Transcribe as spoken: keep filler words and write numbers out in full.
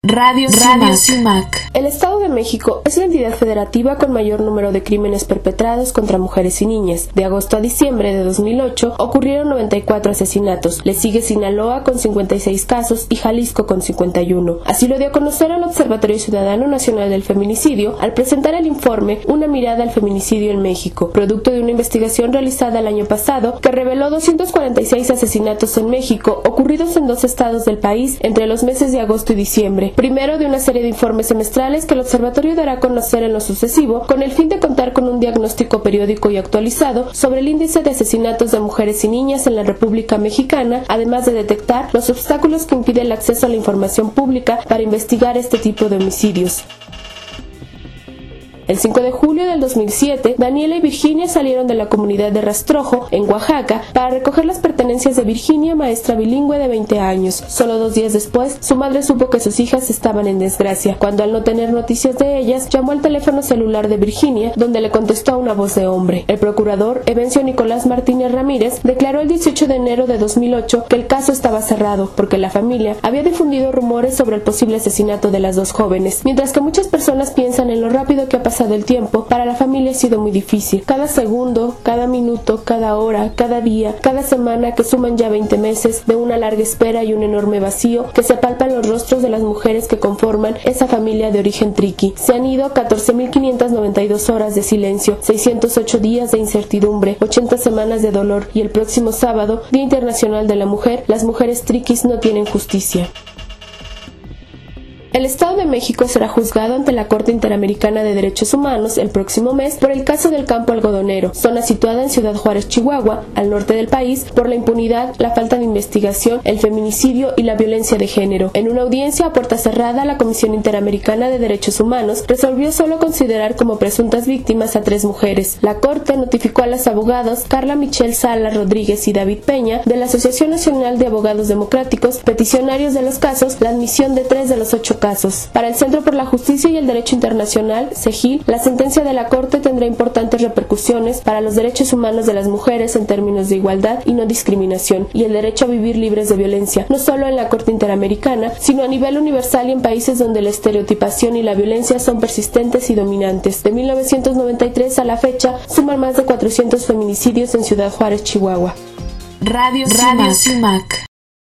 Radio, Radio CIMAC. El Estado de México es la entidad federativa con mayor número de crímenes perpetrados contra mujeres y niñas. De agosto a diciembre de dos mil ocho ocurrieron noventa y cuatro asesinatos. Le sigue Sinaloa con cincuenta y seis casos y Jalisco con cincuenta y uno. Así lo dio a conocer el Observatorio Ciudadano Nacional del Feminicidio al presentar el informe Una mirada al feminicidio en México, producto de una investigación realizada el año pasado que reveló doscientos cuarenta y seis asesinatos en México ocurridos en dos estados del país entre los meses de agosto y diciembre. Primero de una serie de informes semestrales que el observatorio dará a conocer en lo sucesivo con el fin de contar con un diagnóstico periódico y actualizado sobre el índice de asesinatos de mujeres y niñas en la República Mexicana, además de detectar los obstáculos que impiden el acceso a la información pública para investigar este tipo de homicidios. El cinco de julio del dos mil siete, Daniela y Virginia salieron de la comunidad de Rastrojo, en Oaxaca, para recoger las pertenencias de Virginia, maestra bilingüe de veinte años. Solo dos días después, su madre supo que sus hijas estaban en desgracia, cuando al no tener noticias de ellas, llamó al teléfono celular de Virginia, donde le contestó una voz de hombre. El procurador, Evencio Nicolás Martínez Ramírez, declaró el dieciocho de enero de dos mil ocho que el caso estaba cerrado, porque la familia había difundido rumores sobre el posible asesinato de las dos jóvenes. Mientras que muchas personas piensan en lo rápido que ha pasado del tiempo, para la familia ha sido muy difícil. Cada segundo, cada minuto, cada hora, cada día, cada semana, que suman ya veinte meses de una larga espera y un enorme vacío que se palpa en los rostros de las mujeres que conforman esa familia de origen triqui. Se han ido catorce mil quinientas noventa y dos horas de silencio, seiscientos ocho días de incertidumbre, ochenta semanas de dolor, y el próximo sábado, Día Internacional de la Mujer, las mujeres triquis no tienen justicia. El Estado de México será juzgado ante la Corte Interamericana de Derechos Humanos el próximo mes por el caso del Campo Algodonero, zona situada en Ciudad Juárez, Chihuahua, al norte del país, por la impunidad, la falta de investigación, el feminicidio y la violencia de género. En una audiencia a puerta cerrada, la Comisión Interamericana de Derechos Humanos resolvió solo considerar como presuntas víctimas a tres mujeres. La Corte notificó a las abogadas Carla Michelle Sala Rodríguez y David Peña, de la Asociación Nacional de Abogados Democráticos, peticionarios de los casos, la admisión de tres de los ocho casos. Para el Centro por la Justicia y el Derecho Internacional, CEGIL, la sentencia de la Corte tendrá importantes repercusiones para los derechos humanos de las mujeres en términos de igualdad y no discriminación, y el derecho a vivir libres de violencia, no solo en la Corte Interamericana, sino a nivel universal y en países donde la estereotipación y la violencia son persistentes y dominantes. De mil novecientos noventa y tres a la fecha, suman más de cuatrocientos feminicidios en Ciudad Juárez, Chihuahua. Radio, Radio CIMAC.